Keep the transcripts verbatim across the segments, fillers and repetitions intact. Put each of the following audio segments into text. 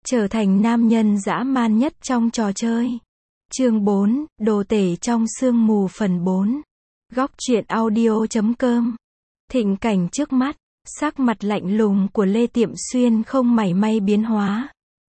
trở thành nam nhân dã man nhất trong trò chơi. Chương bốn, đồ tể trong sương mù phần bốn. Góc truyện audio chấm com. Thịnh cảnh trước mắt, sắc mặt lạnh lùng của Lê Tiệm Xuyên không mảy may biến hóa.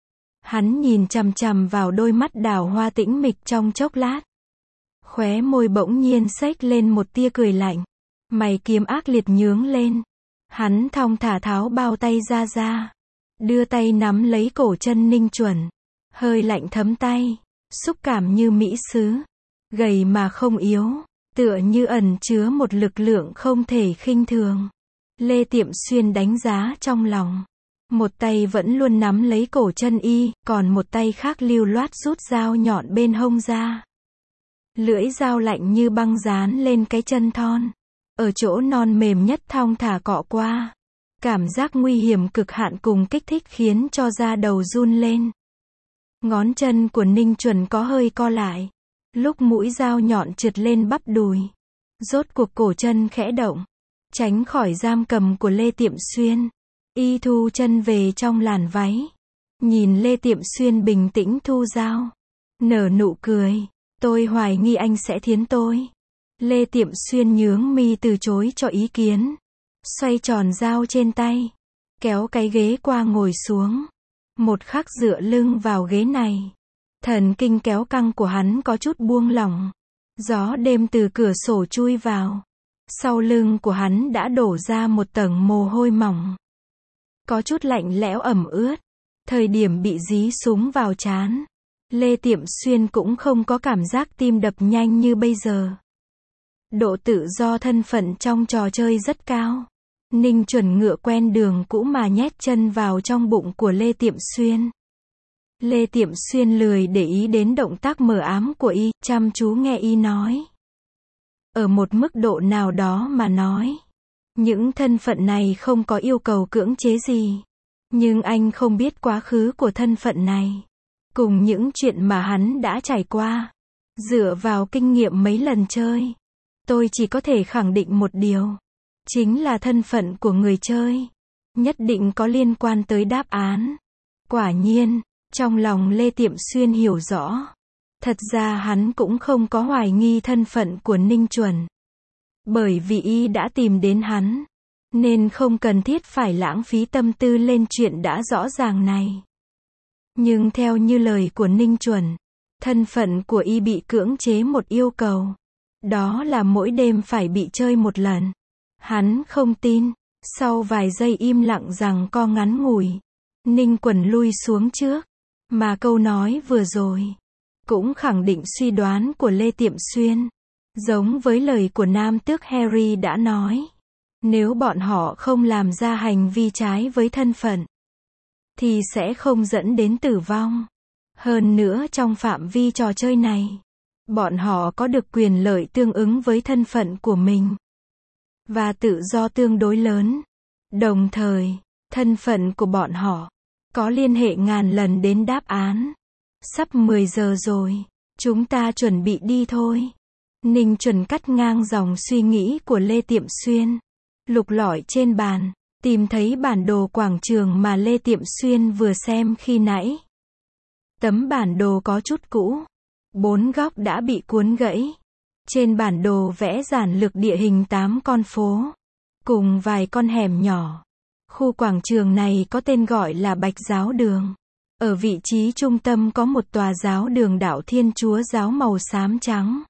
Hắn nhìn chằm chằm vào đôi mắt đào hoa tĩnh mịch trong chốc lát. Khóe môi bỗng nhiên xếch lên một tia cười lạnh. Mày kiếm ác liệt nhướng lên. Hắn thong thả tháo bao tay ra ra. Đưa tay nắm lấy cổ chân Ninh Chuẩn. Hơi lạnh thấm tay. Xúc cảm như mỹ sứ. Gầy mà không yếu. Tựa như ẩn chứa một lực lượng không thể khinh thường. Lê Tiệm Xuyên đánh giá trong lòng. Một tay vẫn luôn nắm lấy cổ chân y, còn một tay khác lưu loát rút dao nhọn bên hông ra. Lưỡi dao lạnh như băng dán lên cái chân thon. Ở chỗ non mềm nhất thong thả cọ qua. Cảm giác nguy hiểm cực hạn cùng kích thích khiến cho da đầu run lên. Ngón chân của Ninh Chuẩn có hơi co lại. Lúc mũi dao nhọn trượt lên bắp đùi. Rốt cuộc cổ chân khẽ động. Tránh khỏi giam cầm của Lê Tiệm Xuyên. Y thu chân về trong làn váy. Nhìn Lê Tiệm Xuyên bình tĩnh thu dao. Nở nụ cười. Tôi hoài nghi anh sẽ thiến tôi. Lê Tiệm Xuyên nhướng mi từ chối cho ý kiến. Xoay tròn dao trên tay. Kéo cái ghế qua ngồi xuống. Một khắc dựa lưng vào ghế này. Thần kinh kéo căng của hắn có chút buông lỏng. Gió đêm từ cửa sổ chui vào. Sau lưng của hắn đã đổ ra một tầng mồ hôi mỏng. Có chút lạnh lẽo ẩm ướt. Thời điểm bị dí súng vào trán. Lê Tiệm Xuyên cũng không có cảm giác tim đập nhanh như bây giờ. Độ tự do thân phận trong trò chơi rất cao. Ninh Chuẩn ngựa quen đường cũ mà nhét chân vào trong bụng của Lê Tiệm Xuyên. Lê Tiệm Xuyên lười để ý đến động tác mờ ám của y, chăm chú nghe y nói. Ở một mức độ nào đó mà nói. Những thân phận này không có yêu cầu cưỡng chế gì. Nhưng anh không biết quá khứ của thân phận này. Cùng những chuyện mà hắn đã trải qua. Dựa vào kinh nghiệm mấy lần chơi. Tôi chỉ có thể khẳng định một điều. Chính là thân phận của người chơi. Nhất định có liên quan tới đáp án. Quả nhiên, trong lòng Lê Tiệm Xuyên hiểu rõ. Thật ra hắn cũng không có hoài nghi thân phận của Ninh Chuẩn. Bởi vì y đã tìm đến hắn. Nên không cần thiết phải lãng phí tâm tư lên chuyện đã rõ ràng này. Nhưng theo như lời của Ninh Chuẩn, thân phận của y bị cưỡng chế một yêu cầu. Đó là mỗi đêm phải bị chơi một lần. Hắn không tin. Sau vài giây im lặng rằng co ngắn ngủi. Ninh Quần lui xuống trước. Mà câu nói vừa rồi cũng khẳng định suy đoán của Lê Tiệm Xuyên. Giống với lời của Nam Tước Harry đã nói. Nếu bọn họ không làm ra hành vi trái với thân phận, thì sẽ không dẫn đến tử vong. Hơn nữa trong phạm vi trò chơi này, bọn họ có được quyền lợi tương ứng với thân phận của mình. Và tự do tương đối lớn. Đồng thời, thân phận của bọn họ có liên hệ ngàn lần đến đáp án. Sắp mười giờ rồi. Chúng ta chuẩn bị đi thôi. Ninh Chuẩn cắt ngang dòng suy nghĩ của Lê Tiệm Xuyên. Lục lọi trên bàn. Tìm thấy bản đồ quảng trường mà Lê Tiệm Xuyên vừa xem khi nãy. Tấm bản đồ có chút cũ. Bốn góc đã bị cuốn gãy. Trên bản đồ vẽ giản lược địa hình tám con phố. Cùng vài con hẻm nhỏ. Khu quảng trường này có tên gọi là Bạch Giáo Đường. Ở vị trí trung tâm có một tòa giáo đường đạo Thiên Chúa giáo màu xám trắng.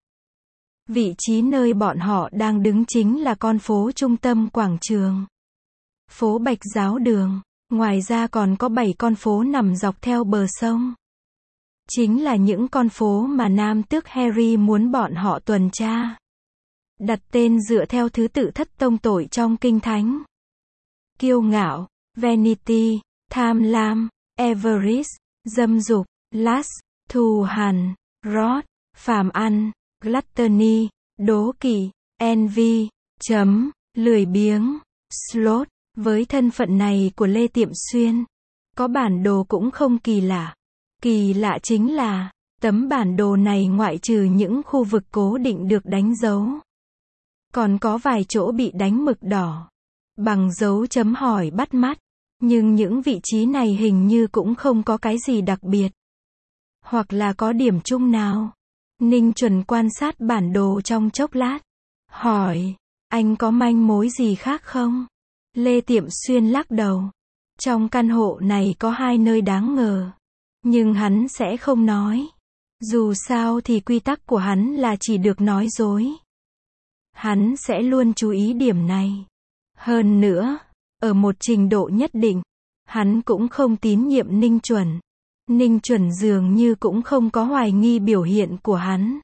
Vị trí nơi bọn họ đang đứng chính là con phố trung tâm quảng trường. Phố Bạch Giáo Đường. Ngoài ra còn có bảy con phố nằm dọc theo bờ sông. Chính là những con phố mà Nam Tước Harry muốn bọn họ tuần tra. Đặt tên dựa theo thứ tự thất tông tội trong Kinh Thánh. Kiêu ngạo, vanity, tham lam, avarice, dâm dục, lust, thù hằn, wrath, phàm ăn, gluttony, đố kỵ, envy, chấm, lười biếng, sloth. Với thân phận này của Lê Tiệm Xuyên, có bản đồ cũng không kỳ lạ. Kỳ lạ chính là, tấm bản đồ này ngoại trừ những khu vực cố định được đánh dấu, còn có vài chỗ bị đánh mực đỏ, bằng dấu chấm hỏi bắt mắt. Nhưng những vị trí này hình như cũng không có cái gì đặc biệt. Hoặc là có điểm chung nào. Ninh Chuẩn quan sát bản đồ trong chốc lát. Hỏi, anh có manh mối gì khác không? Lê Tiệm Xuyên lắc đầu. Trong căn hộ này có hai nơi đáng ngờ. Nhưng hắn sẽ không nói. Dù sao thì quy tắc của hắn là chỉ được nói dối. Hắn sẽ luôn chú ý điểm này. Hơn nữa, ở một trình độ nhất định, hắn cũng không tín nhiệm Ninh Chuẩn. Ninh Chuẩn dường như cũng không có hoài nghi biểu hiện của hắn.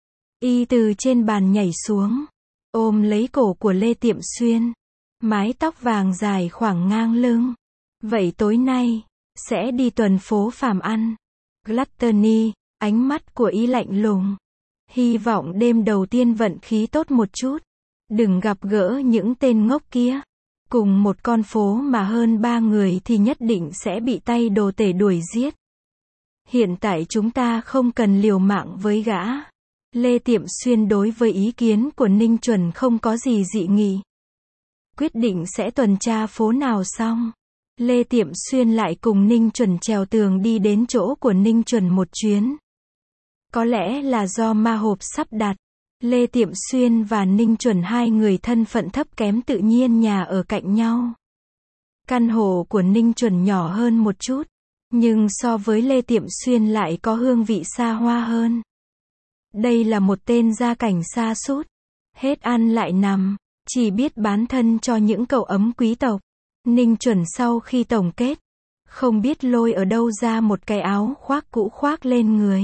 Y từ trên bàn nhảy xuống, ôm lấy cổ của Lê Tiệm Xuyên. Mái tóc vàng dài khoảng ngang lưng. Vậy tối nay, sẽ đi tuần phố Phạm ăn. Gluttony, ánh mắt của Y lạnh lùng. Hy vọng đêm đầu tiên vận khí tốt một chút. Đừng gặp gỡ những tên ngốc kia. Cùng một con phố mà hơn ba người thì nhất định sẽ bị tay đồ tể đuổi giết. Hiện tại chúng ta không cần liều mạng với gã. Lê Tiệm Xuyên đối với ý kiến của Ninh Chuẩn không có gì dị nghị. Quyết định sẽ tuần tra phố nào xong. Lê Tiệm Xuyên lại cùng Ninh Chuẩn trèo tường đi đến chỗ của Ninh Chuẩn một chuyến. Có lẽ là do ma hộp sắp đặt. Lê Tiệm Xuyên và Ninh Chuẩn hai người thân phận thấp kém tự nhiên nhà ở cạnh nhau. Căn hộ của Ninh Chuẩn nhỏ hơn một chút. Nhưng so với Lê Tiệm Xuyên lại có hương vị xa hoa hơn. Đây là một tên gia cảnh sa sút. Hết ăn lại nằm. Chỉ biết bán thân cho những cậu ấm quý tộc. Ninh Chuẩn sau khi tổng kết. Không biết lôi ở đâu ra một cái áo khoác cũ khoác lên người.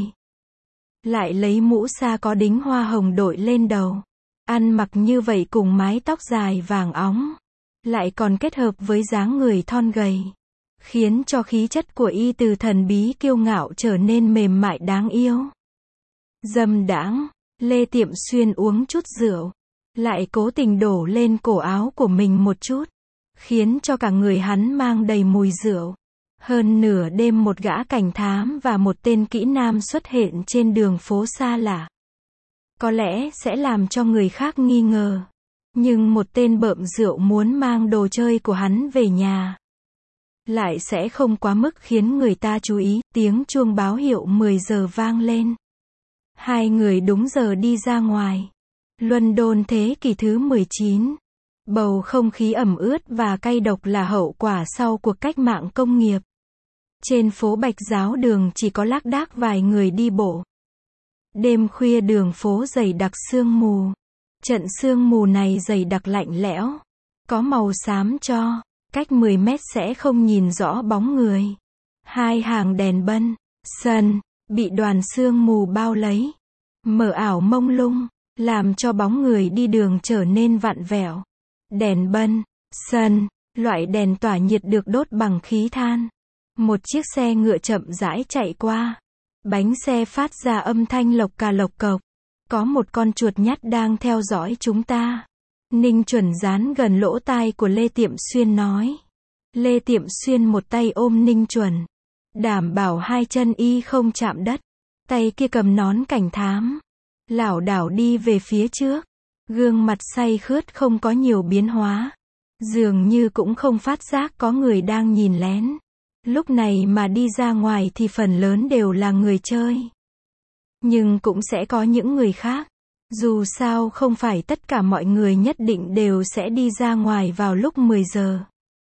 Lại lấy mũ sa có đính hoa hồng đội lên đầu. Ăn mặc như vậy cùng mái tóc dài vàng óng. Lại còn kết hợp với dáng người thon gầy. Khiến cho khí chất của Y từ thần bí kiêu ngạo trở nên mềm mại đáng yêu. Dâm đãng, Lê Tiệm Xuyên uống chút rượu. Lại cố tình đổ lên cổ áo của mình một chút. Khiến cho cả người hắn mang đầy mùi rượu. Hơn nửa đêm một gã cảnh thám và một tên kỹ nam xuất hiện trên đường phố xa lạ. Có lẽ sẽ làm cho người khác nghi ngờ. Nhưng một tên bợm rượu muốn mang đồ chơi của hắn về nhà. Lại sẽ không quá mức khiến người ta chú ý. Tiếng chuông báo hiệu mười giờ vang lên. Hai người đúng giờ đi ra ngoài. London thế kỷ thứ mười chín. Bầu không khí ẩm ướt và cay độc là hậu quả sau cuộc cách mạng công nghiệp. Trên phố Bạch Giáo đường chỉ có lác đác vài người đi bộ. Đêm khuya đường phố dày đặc sương mù. Trận sương mù này dày đặc lạnh lẽo. Có màu xám cho. Cách mười mét sẽ không nhìn rõ bóng người. Hai hàng đèn bân, sân, bị đoàn sương mù bao lấy. Mờ ảo mông lung. Làm cho bóng người đi đường trở nên vặn vẹo. Đèn bân, sân, loại đèn tỏa nhiệt được đốt bằng khí than. Một chiếc xe ngựa chậm rãi chạy qua. Bánh xe phát ra âm thanh lộc cà lộc cộc. Có một con chuột nhắt đang theo dõi chúng ta. Ninh Chuẩn dán gần lỗ tai của Lê Tiệm Xuyên nói. Lê Tiệm Xuyên một tay ôm Ninh Chuẩn. Đảm bảo hai chân Y không chạm đất. Tay kia cầm nón cảnh thám. Lảo đảo đi về phía trước. Gương mặt say khướt không có nhiều biến hóa. Dường như cũng không phát giác có người đang nhìn lén. Lúc này mà đi ra ngoài thì phần lớn đều là người chơi. Nhưng cũng sẽ có những người khác. Dù sao không phải tất cả mọi người nhất định đều sẽ đi ra ngoài vào lúc mười giờ.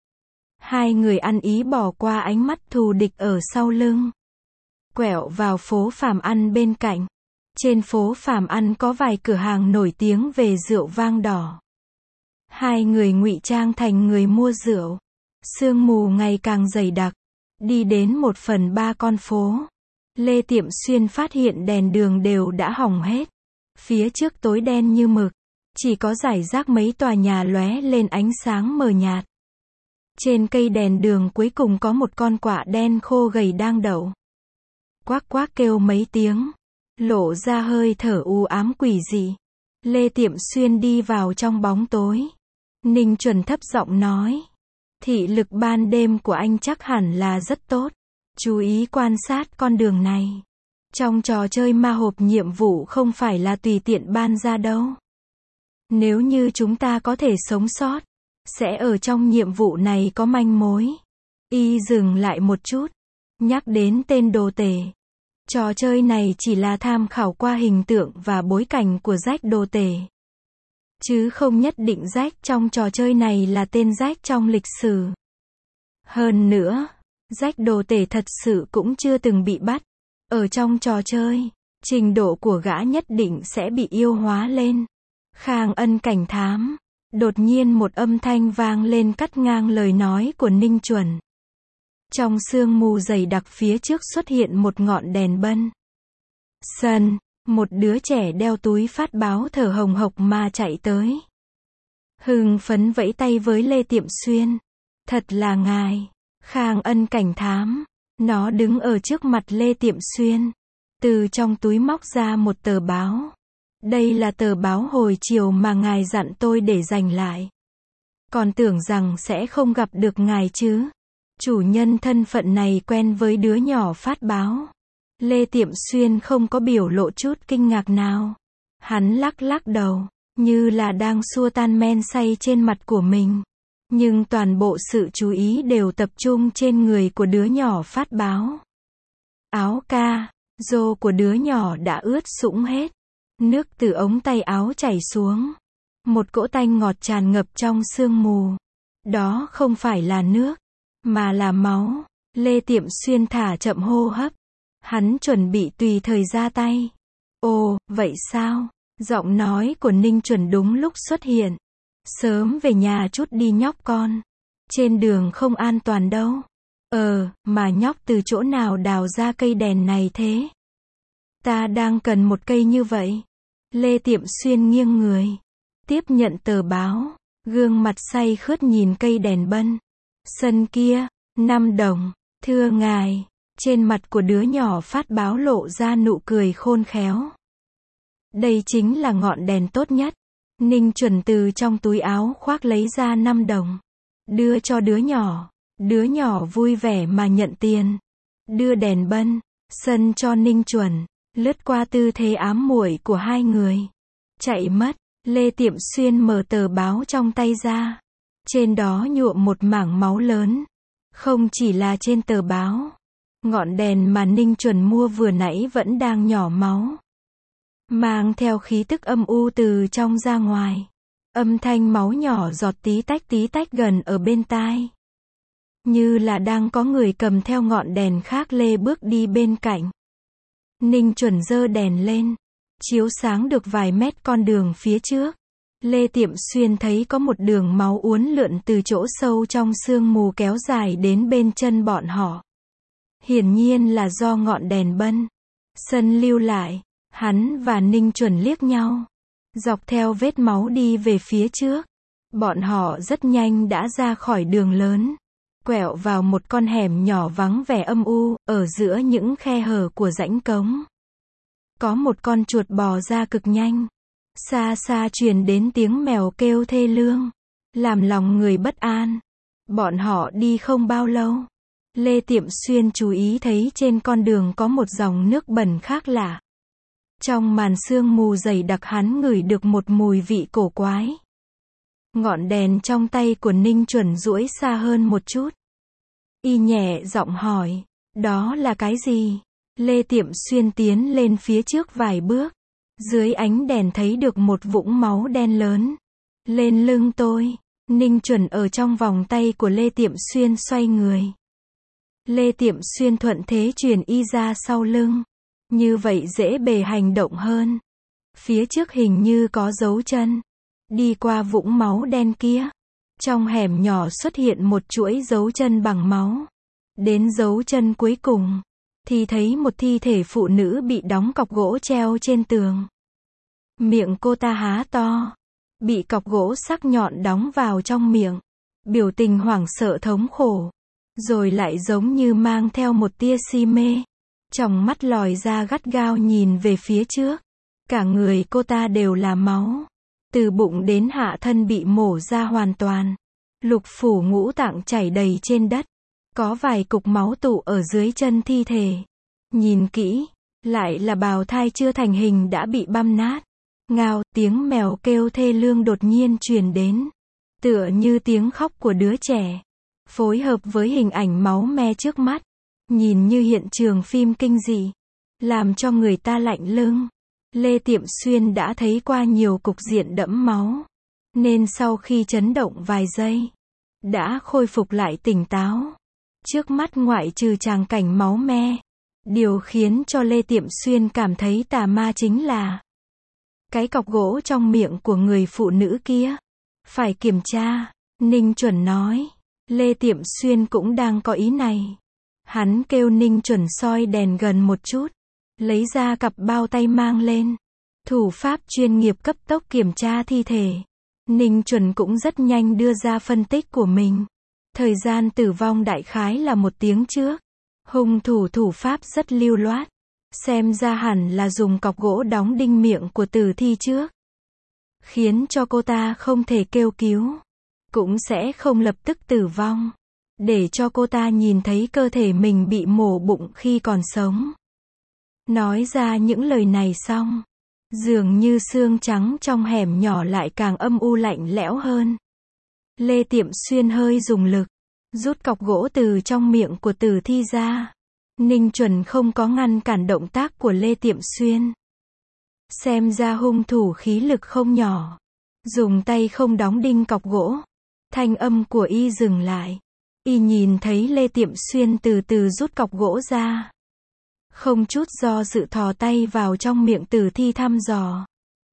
Hai người ăn ý bỏ qua ánh mắt thù địch ở sau lưng. Quẹo vào phố Phạm ăn bên cạnh. Trên phố Phạm ăn có vài cửa hàng nổi tiếng về rượu vang đỏ. Hai người ngụy trang thành người mua rượu. Sương mù ngày càng dày đặc. Đi đến một phần ba con phố. Lê Tiệm Xuyên phát hiện đèn đường đều đã hỏng hết. Phía trước tối đen như mực. Chỉ có rải rác mấy tòa nhà lóe lên ánh sáng mờ nhạt. Trên cây đèn đường cuối cùng có một con quạ đen khô gầy đang đậu. Quác quác kêu mấy tiếng. Lộ ra hơi thở u ám quỷ dị. Lê Tiệm Xuyên đi vào trong bóng tối. Ninh Chuẩn thấp giọng nói. Thị lực ban đêm của anh chắc hẳn là rất tốt. Chú ý quan sát con đường này. Trong trò chơi ma hộp nhiệm vụ không phải là tùy tiện ban ra đâu. Nếu như chúng ta có thể sống sót, sẽ ở trong nhiệm vụ này có manh mối. Y dừng lại một chút, nhắc đến tên đồ tể. Trò chơi này chỉ là tham khảo qua hình tượng và bối cảnh của Jack đồ tể, chứ không nhất định Jack trong trò chơi này là tên Jack trong lịch sử. Hơn nữa, Jack đồ tể thật sự cũng chưa từng bị bắt. Ở trong trò chơi, trình độ của gã nhất định sẽ bị yêu hóa lên. Khang Ân cảnh thám. Đột nhiên một âm thanh vang lên cắt ngang lời nói của Ninh Chuẩn. Trong sương mù dày đặc phía trước xuất hiện một ngọn đèn bân. Sân, một đứa trẻ đeo túi phát báo thở hồng hộc mà chạy tới. Hưng phấn vẫy tay với Lê Tiệm Xuyên. Thật là ngài, Khang Ân cảnh thám. Nó đứng ở trước mặt Lê Tiệm Xuyên. Từ trong túi móc ra một tờ báo. Đây là tờ báo hồi chiều mà ngài dặn tôi để dành lại. Còn tưởng rằng sẽ không gặp được ngài chứ. Chủ nhân thân phận này quen với đứa nhỏ phát báo. Lê Tiệm Xuyên không có biểu lộ chút kinh ngạc nào. Hắn lắc lắc đầu, như là đang xua tan men say trên mặt của mình. Nhưng toàn bộ sự chú ý đều tập trung trên người của đứa nhỏ phát báo. Áo ca, rô của đứa nhỏ đã ướt sũng hết. Nước từ ống tay áo chảy xuống. Một cỗ tanh ngọt tràn ngập trong sương mù. Đó không phải là nước, mà là máu. Lê Tiệm Xuyên thả chậm hô hấp. Hắn chuẩn bị tùy thời ra tay. Ồ, vậy sao? Giọng nói của Ninh Chuẩn đúng lúc xuất hiện. Sớm về nhà chút đi nhóc con. Trên đường không an toàn đâu. Ờ, mà nhóc từ chỗ nào đào ra cây đèn này thế? Ta đang cần một cây như vậy. Lê Tiệm Xuyên nghiêng người. Tiếp nhận tờ báo. Gương mặt say khướt nhìn cây đèn bân. Sân kia, năm đồng. Thưa ngài. Trên mặt của đứa nhỏ phát báo lộ ra nụ cười khôn khéo. Đây chính là ngọn đèn tốt nhất. Ninh Chuẩn từ trong túi áo khoác lấy ra năm đồng. Đưa cho đứa nhỏ. Đứa nhỏ vui vẻ mà nhận tiền. Đưa đèn bân, sân cho Ninh Chuẩn. Lướt qua tư thế ám muội của hai người. Chạy mất. Lê Tiệm Xuyên mở tờ báo trong tay ra. Trên đó nhuộm một mảng máu lớn. Không chỉ là trên tờ báo. Ngọn đèn mà Ninh Chuẩn mua vừa nãy vẫn đang nhỏ máu. Mang theo khí tức âm u từ trong ra ngoài. Âm thanh máu nhỏ giọt tí tách tí tách gần ở bên tai. Như là đang có người cầm theo ngọn đèn khác lê bước đi bên cạnh. Ninh Chuẩn giơ đèn lên. Chiếu sáng được vài mét con đường phía trước. Lê Tiệm Xuyên thấy có một đường máu uốn lượn từ chỗ sâu trong sương mù kéo dài đến bên chân bọn họ. Hiển nhiên là do ngọn đèn bân. Sân lưu lại. Hắn và Ninh Chuẩn liếc nhau. Dọc theo vết máu đi về phía trước. Bọn họ rất nhanh đã ra khỏi đường lớn. Quẹo vào một con hẻm nhỏ vắng vẻ âm u, ở giữa những khe hở của rãnh cống. Có một con chuột bò ra cực nhanh. Xa xa truyền đến tiếng mèo kêu thê lương. Làm lòng người bất an. Bọn họ đi không bao lâu. Lê Tiệm Xuyên chú ý thấy trên con đường có một dòng nước bẩn khác lạ. Trong màn sương mù dày đặc hắn ngửi được một mùi vị cổ quái. Ngọn đèn trong tay của Ninh Chuẩn duỗi xa hơn một chút. Y nhẹ giọng hỏi, đó là cái gì? Lê Tiệm Xuyên tiến lên phía trước vài bước. Dưới ánh đèn thấy được một vũng máu đen lớn. Lên lưng tôi. Ninh Chuẩn ở trong vòng tay của Lê Tiệm Xuyên xoay người. Lê Tiệm Xuyên thuận thế truyền y ra sau lưng. Như vậy dễ bề hành động hơn. Phía trước hình như có dấu chân. Đi qua vũng máu đen kia. Trong hẻm nhỏ xuất hiện một chuỗi dấu chân bằng máu. Đến dấu chân cuối cùng. Thì thấy một thi thể phụ nữ bị đóng cọc gỗ treo trên tường. Miệng cô ta há to. Bị cọc gỗ sắc nhọn đóng vào trong miệng. Biểu tình hoảng sợ thống khổ. Rồi lại giống như mang theo một tia si mê. Tròng mắt lòi ra gắt gao nhìn về phía trước. Cả người cô ta đều là máu. Từ bụng đến hạ thân bị mổ ra hoàn toàn. Lục phủ ngũ tạng chảy đầy trên đất. Có vài cục máu tụ ở dưới chân thi thể. Nhìn kỹ, lại là bào thai chưa thành hình đã bị băm nát. Ngao, tiếng mèo kêu thê lương đột nhiên truyền đến. Tựa như tiếng khóc của đứa trẻ. phối hợp với hình ảnh máu me trước mắt, nhìn như hiện trường phim kinh dị, làm cho người ta lạnh lưng. Lê Tiệm Xuyên đã thấy qua nhiều cục diện đẫm máu, nên sau khi chấn động vài giây, đã khôi phục lại tỉnh táo. Trước mắt ngoại trừ tràng cảnh máu me, điều khiến cho Lê Tiệm Xuyên cảm thấy tà ma chính là cái cọc gỗ trong miệng của người phụ nữ kia. Phải kiểm tra, Ninh Chuẩn nói. Lê Tiệm Xuyên cũng đang có ý này. Hắn kêu Ninh Chuẩn soi đèn gần một chút, lấy ra cặp bao tay mang lên. Thủ pháp chuyên nghiệp cấp tốc kiểm tra thi thể. Ninh Chuẩn cũng rất nhanh đưa ra phân tích của mình. Thời gian tử vong đại khái là một tiếng trước. Hung thủ thủ pháp rất lưu loát. Xem ra hẳn là dùng cọc gỗ đóng đinh miệng của tử thi trước, khiến cho cô ta không thể kêu cứu, cũng sẽ không lập tức tử vong, để cho cô ta nhìn thấy cơ thể mình bị mổ bụng khi còn sống. Nói ra những lời này xong, dường như xương trắng trong hẻm nhỏ lại càng âm u lạnh lẽo hơn. Lê Tiệm Xuyên hơi dùng lực, rút cọc gỗ từ trong miệng của tử thi ra. Ninh Chuẩn không có ngăn cản động tác của Lê Tiệm Xuyên. Xem ra hung thủ khí lực không nhỏ. Dùng tay không đóng đinh cọc gỗ. Thanh âm của y dừng lại. Y nhìn thấy Lê Tiệm Xuyên từ từ rút cọc gỗ ra. Không chút do dự thò tay vào trong miệng tử thi thăm dò.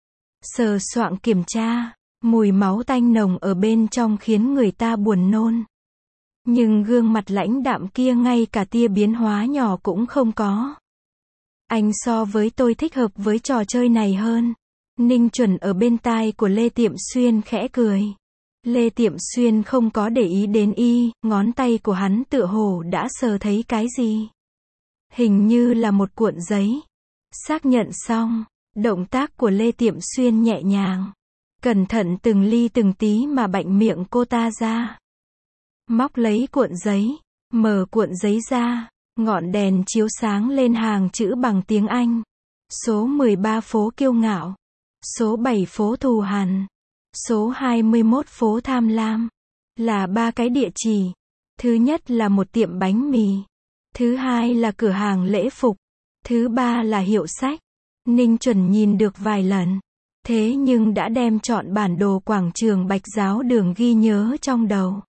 Sờ soạng kiểm tra. Mùi máu tanh nồng ở bên trong khiến người ta buồn nôn. Nhưng gương mặt lãnh đạm kia ngay cả tia biến hóa nhỏ cũng không có. Anh so với tôi thích hợp với trò chơi này hơn. Ninh Chuẩn ở bên tai của Lê Tiệm Xuyên khẽ cười. Lê Tiệm Xuyên không có để ý đến y, ngón tay của hắn tựa hồ đã sờ thấy cái gì. Hình như là một cuộn giấy. Xác nhận xong, động tác của Lê Tiệm Xuyên nhẹ nhàng, cẩn thận từng ly từng tí mà bạnh miệng cô ta ra. Móc lấy cuộn giấy, mở cuộn giấy ra, ngọn đèn chiếu sáng lên hàng chữ bằng tiếng Anh. Số mười ba phố Kiêu Ngạo, số bảy phố Thù Hằn, số hai mươi mốt phố Tham Lam. Là ba cái địa chỉ. Thứ nhất là một tiệm bánh mì. Thứ hai là cửa hàng lễ phục. Thứ ba là hiệu sách. Ninh Chuẩn nhìn được vài lần. Thế nhưng đã đem trọn bản đồ quảng trường Bạch Giáo Đường ghi nhớ trong đầu.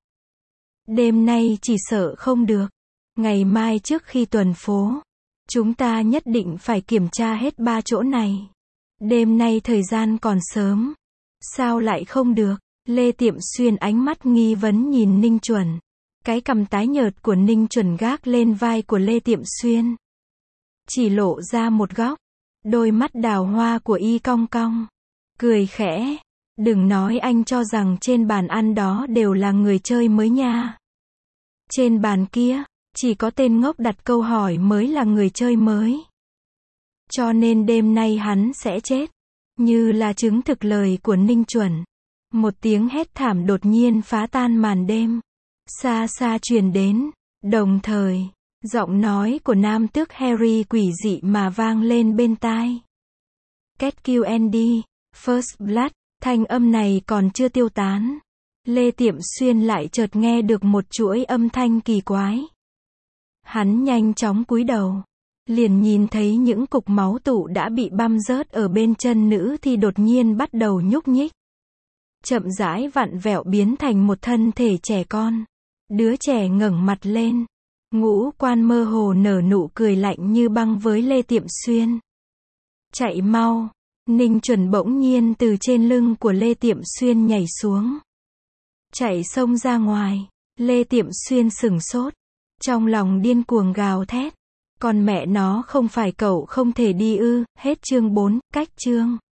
Đêm nay chỉ sợ không được. Ngày mai trước khi tuần phố, chúng ta nhất định phải kiểm tra hết ba chỗ này. Đêm nay thời gian còn sớm. Sao lại không được? Lê Tiệm Xuyên ánh mắt nghi vấn nhìn Ninh Chuẩn. Cái cằm tái nhợt của Ninh Chuẩn gác lên vai của Lê Tiệm Xuyên. Chỉ lộ ra một góc. Đôi mắt đào hoa của y cong cong. Cười khẽ. Đừng nói anh cho rằng trên bàn ăn đó đều là người chơi mới nha. Trên bàn kia, chỉ có tên ngốc đặt câu hỏi mới là người chơi mới. Cho nên đêm nay hắn sẽ chết. Như là chứng thực lời của Ninh Chuẩn. Một tiếng hét thảm đột nhiên phá tan màn đêm. Xa xa truyền đến. Đồng thời, giọng nói của nam tước Harry quỷ dị mà vang lên bên tai. Kết Q and D, First Blood. Thanh âm này còn chưa tiêu tán. Lê Tiệm Xuyên lại chợt nghe được một chuỗi âm thanh kỳ quái. Hắn nhanh chóng cúi đầu. Liền nhìn thấy những cục máu tụ đã bị băm rớt ở bên chân nữ thì đột nhiên bắt đầu nhúc nhích. Chậm rãi vặn vẹo biến thành một thân thể trẻ con. Đứa trẻ ngẩng mặt lên. Ngũ quan mơ hồ nở nụ cười lạnh như băng với Lê Tiệm Xuyên. Chạy mau. Ninh Chuẩn bỗng nhiên từ trên lưng của Lê Tiệm Xuyên nhảy xuống. Chạy xông ra ngoài. Lê Tiệm Xuyên sửng sốt. Trong lòng điên cuồng gào thét. Còn mẹ nó không phải cậu không thể đi ư? Hết chương bốn, cách chương.